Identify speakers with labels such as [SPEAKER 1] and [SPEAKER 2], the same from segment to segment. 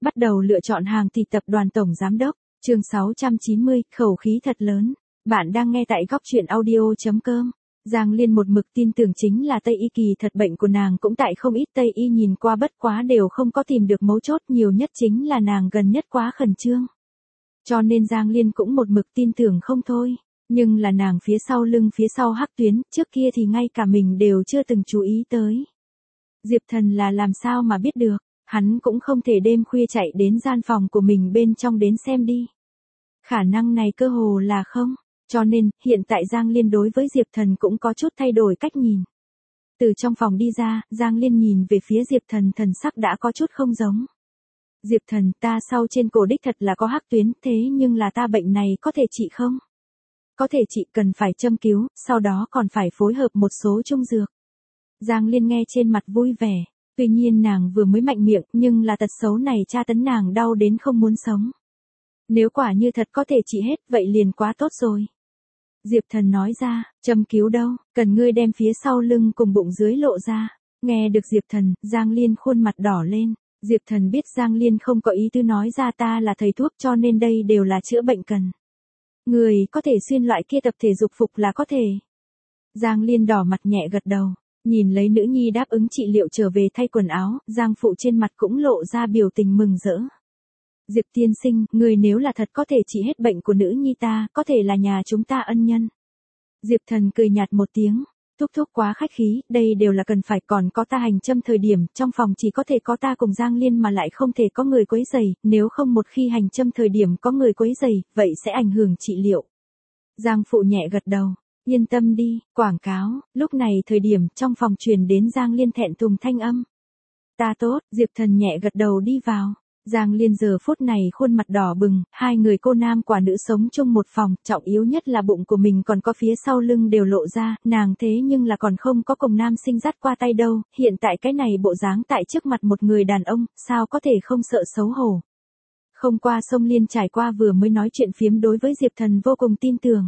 [SPEAKER 1] Bắt đầu lựa chọn hàng thì tập đoàn tổng giám đốc, chương 690, khẩu khí thật lớn. Bạn đang nghe tại góc truyện audio.com. Giang Liên một mực tin tưởng chính là Tây Y kỳ thật, bệnh của nàng cũng tại không ít Tây Y nhìn qua bất quá đều không có tìm được mấu chốt, nhiều nhất chính là nàng gần nhất quá khẩn trương. Cho nên Giang Liên cũng một mực tin tưởng không thôi. Nhưng là nàng phía sau lưng phía sau hắc tuyến, trước kia thì ngay cả mình đều chưa từng chú ý tới. Diệp Thần là làm sao mà biết được, hắn cũng không thể đêm khuya chạy đến gian phòng của mình bên trong đến xem đi. Khả năng này cơ hồ là không, cho nên, hiện tại Giang Liên đối với Diệp Thần cũng có chút thay đổi cách nhìn. Từ trong phòng đi ra, Giang Liên nhìn về phía Diệp Thần, thần sắc đã có chút không giống. Diệp Thần, ta sau trên cổ đích thật là có hắc tuyến, thế nhưng là ta bệnh này có thể trị không? Có thể trị, cần phải châm cứu, sau đó còn phải phối hợp một số trung dược. Giang Liên nghe trên mặt vui vẻ, tuy nhiên nàng vừa mới mạnh miệng nhưng là tật xấu này tra tấn nàng đau đến không muốn sống. Nếu quả như thật có thể trị hết vậy liền quá tốt rồi. Diệp Thần nói ra, châm cứu đâu, cần ngươi đem phía sau lưng cùng bụng dưới lộ ra. Nghe được Diệp Thần, Giang Liên khuôn mặt đỏ lên. Diệp Thần biết Giang Liên không có ý tư nói ra ta là thầy thuốc cho nên đây đều là chữa bệnh cần. Người có thể xuyên loại kia tập thể dục phục là có thể. Giang Liên đỏ mặt nhẹ gật đầu, nhìn lấy nữ nhi đáp ứng trị liệu trở về thay quần áo, Giang phụ trên mặt cũng lộ ra biểu tình mừng rỡ. Diệp tiên sinh, người nếu là thật có thể trị hết bệnh của nữ nhi ta, có thể là nhà chúng ta ân nhân. Diệp Thần cười nhạt một tiếng, thúc thúc quá khách khí, đây đều là cần phải, còn có ta hành châm thời điểm, trong phòng chỉ có thể có ta cùng Giang Liên mà lại không thể có người quấy rầy, nếu không một khi hành châm thời điểm có người quấy rầy, vậy sẽ ảnh hưởng trị liệu. Giang phụ nhẹ gật đầu, yên tâm đi, quảng cáo, lúc này thời điểm trong phòng truyền đến Giang Liên thẹn thùng thanh âm. Ta tốt, Diệp Thần nhẹ gật đầu đi vào. Giang Liên giờ phút này khuôn mặt đỏ bừng, hai người cô nam quả nữ sống chung một phòng, trọng yếu nhất là bụng của mình còn có phía sau lưng đều lộ ra, nàng thế nhưng là còn không có cùng nam sinh dắt qua tay đâu, hiện tại cái này bộ dáng tại trước mặt một người đàn ông, sao có thể không sợ xấu hổ. Không qua sông Liên trải qua vừa mới nói chuyện phiếm đối với Diệp Thần vô cùng tin tưởng.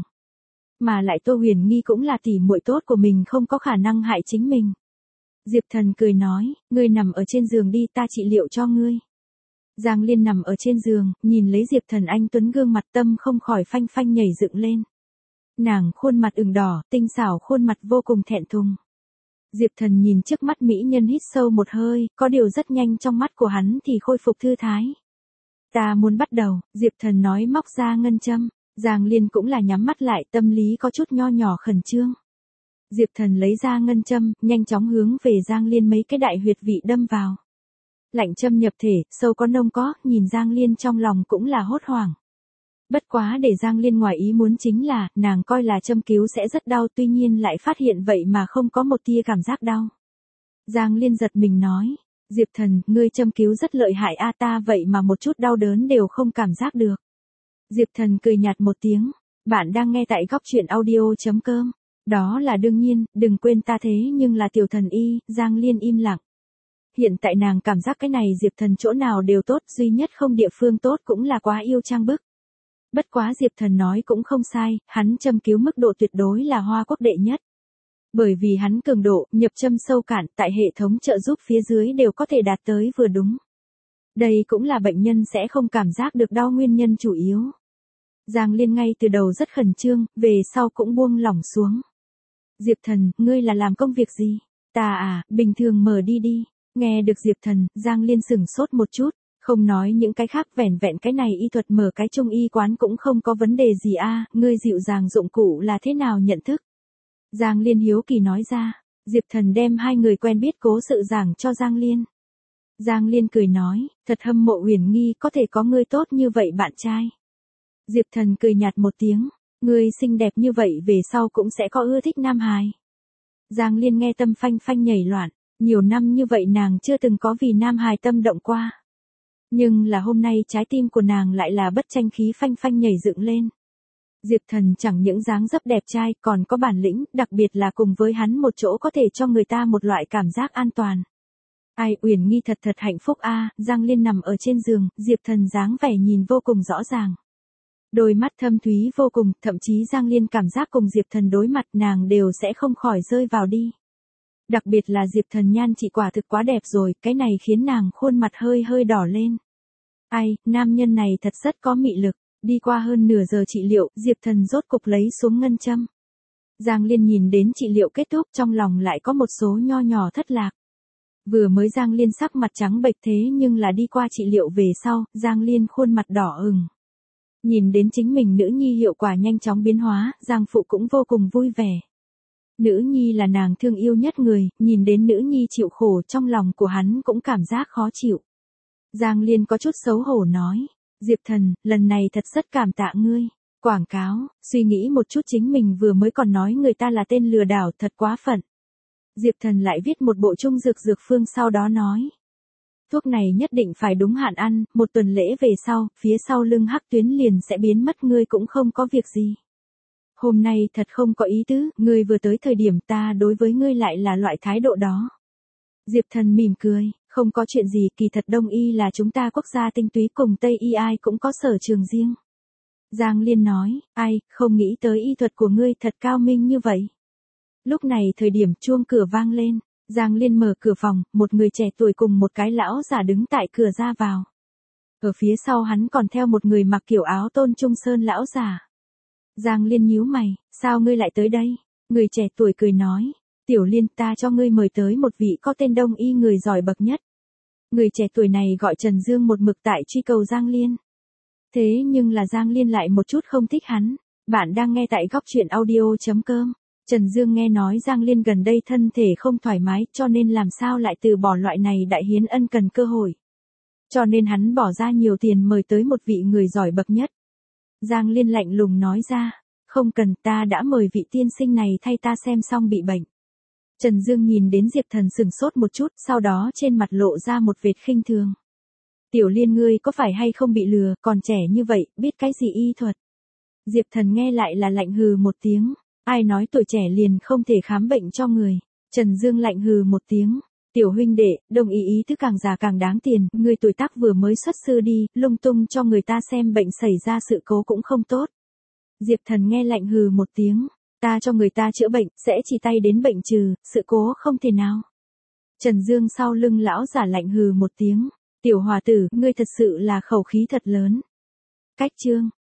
[SPEAKER 1] Mà lại Tô Huyền Nghi cũng là tỉ muội tốt của mình, không có khả năng hại chính mình. Diệp Thần cười nói, ngươi nằm ở trên giường đi, ta trị liệu cho ngươi. Giang Liên nằm ở trên giường, nhìn lấy Diệp Thần anh tuấn gương mặt, tâm không khỏi phanh phanh nhảy dựng lên. Nàng khuôn mặt ửng đỏ, tinh xảo khuôn mặt vô cùng thẹn thùng. Diệp Thần nhìn trước mắt mỹ nhân hít sâu một hơi, có điều rất nhanh trong mắt của hắn thì khôi phục thư thái. Ta muốn bắt đầu, Diệp Thần nói móc ra ngân châm. Giang Liên cũng là nhắm mắt lại, tâm lý có chút nho nhỏ khẩn trương. Diệp Thần lấy ra ngân châm, nhanh chóng hướng về Giang Liên mấy cái đại huyệt vị đâm vào. Lạnh châm nhập thể, sâu có nông có, nhìn Giang Liên trong lòng cũng là hốt hoảng. Bất quá để Giang Liên ngoài ý muốn chính là, nàng coi là châm cứu sẽ rất đau, tuy nhiên lại phát hiện vậy mà không có một tia cảm giác đau. Giang Liên giật mình nói, Diệp Thần, ngươi châm cứu rất lợi hại a, ta vậy mà một chút đau đớn đều không cảm giác được. Diệp Thần cười nhạt một tiếng, bạn đang nghe tại góc truyện audio.com. Đó là đương nhiên, đừng quên ta thế nhưng là tiểu thần y. Giang Liên im lặng. Hiện tại nàng cảm giác cái này Diệp Thần chỗ nào đều tốt, duy nhất không địa phương tốt cũng là quá yêu trang bức. Bất quá Diệp Thần nói cũng không sai, hắn châm cứu mức độ tuyệt đối là Hoa Quốc đệ nhất. Bởi vì hắn cường độ, nhập châm sâu cạn, tại hệ thống trợ giúp phía dưới đều có thể đạt tới vừa đúng. Đây cũng là bệnh nhân sẽ không cảm giác được đau nguyên nhân chủ yếu. Giang Liên ngay từ đầu rất khẩn trương, về sau cũng buông lỏng xuống. Diệp Thần, ngươi là làm công việc gì? Ta bình thường mở đi đi. Nghe được Diệp Thần, Giang Liên sửng sốt một chút, không nói những cái khác, vẻn vẹn cái này y thuật mở cái trung y quán cũng không có vấn đề gì a, ngươi dịu dàng dụng cụ là thế nào nhận thức? Giang Liên hiếu kỳ nói ra, Diệp Thần đem hai người quen biết cố sự giảng cho Giang Liên. Giang Liên cười nói, thật hâm mộ Huyền Nghi có thể có ngươi tốt như vậy bạn trai. Diệp Thần cười nhạt một tiếng, ngươi xinh đẹp như vậy về sau cũng sẽ có ưa thích nam hài. Giang Liên nghe tâm phanh phanh nhảy loạn, nhiều năm như vậy nàng chưa từng có vì nam hài tâm động qua. Nhưng là hôm nay trái tim của nàng lại là bất tranh khí phanh phanh nhảy dựng lên. Diệp Thần chẳng những dáng dấp đẹp trai còn có bản lĩnh, đặc biệt là cùng với hắn một chỗ có thể cho người ta một loại cảm giác an toàn. Ai, Uyển Nghi thật thật hạnh phúc a. Giang Liên nằm ở trên giường, Diệp Thần dáng vẻ nhìn vô cùng rõ ràng. Đôi mắt thâm thúy vô cùng, thậm chí Giang Liên cảm giác cùng Diệp Thần đối mặt nàng đều sẽ không khỏi rơi vào đi. Đặc biệt là Diệp Thần nhan chị quả thực quá đẹp rồi, cái này khiến nàng khuôn mặt hơi hơi đỏ lên. Ai, nam nhân này thật rất có mị lực. Đi qua hơn nửa giờ trị liệu, Diệp Thần rốt cục lấy xuống ngân châm. Giang Liên nhìn đến trị liệu kết thúc, trong lòng lại có một số nho nhỏ thất lạc. Vừa mới Giang Liên sắc mặt trắng bệch thế nhưng là đi qua trị liệu về sau, Giang Liên khuôn mặt đỏ ửng. Nhìn đến chính mình nữ nhi hiệu quả nhanh chóng biến hóa, Giang Phụ cũng vô cùng vui vẻ. Nữ nhi là nàng thương yêu nhất người, nhìn đến nữ nhi chịu khổ trong lòng của hắn cũng cảm giác khó chịu. Giang Liên có chút xấu hổ nói, Diệp Thần, lần này thật rất cảm tạ ngươi. Quảng cáo, suy nghĩ một chút chính mình vừa mới còn nói người ta là tên lừa đảo thật quá phận. Diệp Thần lại viết một bộ trung dược dược phương sau đó nói. Thuốc này nhất định phải đúng hạn ăn, một tuần lễ về sau, phía sau lưng hắc tuyến liền sẽ biến mất ngươi cũng không có việc gì. Hôm nay thật không có ý tứ, ngươi vừa tới thời điểm ta đối với ngươi lại là loại thái độ đó. Diệp Thần mỉm cười, không có chuyện gì, kỳ thật Đông y là chúng ta quốc gia tinh túy, cùng Tây y ai cũng có sở trường riêng. Giang Liên nói, ai, không nghĩ tới y thuật của ngươi thật cao minh như vậy. Lúc này thời điểm chuông cửa vang lên, Giang Liên mở cửa phòng, một người trẻ tuổi cùng một cái lão giả đứng tại cửa ra vào. Ở phía sau hắn còn theo một người mặc kiểu áo Tôn Trung Sơn lão giả. Giang Liên nhíu mày, sao ngươi lại tới đây? Người trẻ tuổi cười nói, Tiểu Liên, ta cho ngươi mời tới một vị có tên Đông y người giỏi bậc nhất. Người trẻ tuổi này gọi Trần Dương, một mực tại truy cầu Giang Liên. Thế nhưng là Giang Liên lại một chút không thích hắn. Bạn đang nghe tại góc truyện audio.com. Trần Dương nghe nói Giang Liên gần đây thân thể không thoải mái, cho nên làm sao lại từ bỏ loại này đại hiến ân cần cơ hội. Cho nên hắn bỏ ra nhiều tiền mời tới một vị người giỏi bậc nhất. Giang Liên lạnh lùng nói ra, không cần, ta đã mời vị tiên sinh này thay ta xem xong bị bệnh. Trần Dương nhìn đến Diệp Thần sừng sốt một chút, sau đó trên mặt lộ ra một vệt khinh thường. Tiểu Liên, ngươi có phải hay không bị lừa, còn trẻ như vậy, biết cái gì y thuật? Diệp Thần nghe lại là lạnh hừ một tiếng, ai nói tuổi trẻ liền không thể khám bệnh cho người. Trần Dương lạnh hừ một tiếng, tiểu huynh đệ, Đông y ý thức càng già càng đáng tiền, ngươi tuổi tác vừa mới xuất sư đi, lung tung cho người ta xem bệnh xảy ra sự cố cũng không tốt. Diệp Thần nghe lạnh hừ một tiếng, ta cho người ta chữa bệnh, sẽ chỉ tay đến bệnh trừ, sự cố không thể nào. Trần Dương sau lưng lão giả lạnh hừ một tiếng, tiểu hòa tử, ngươi thật sự là khẩu khí thật lớn. Cách chương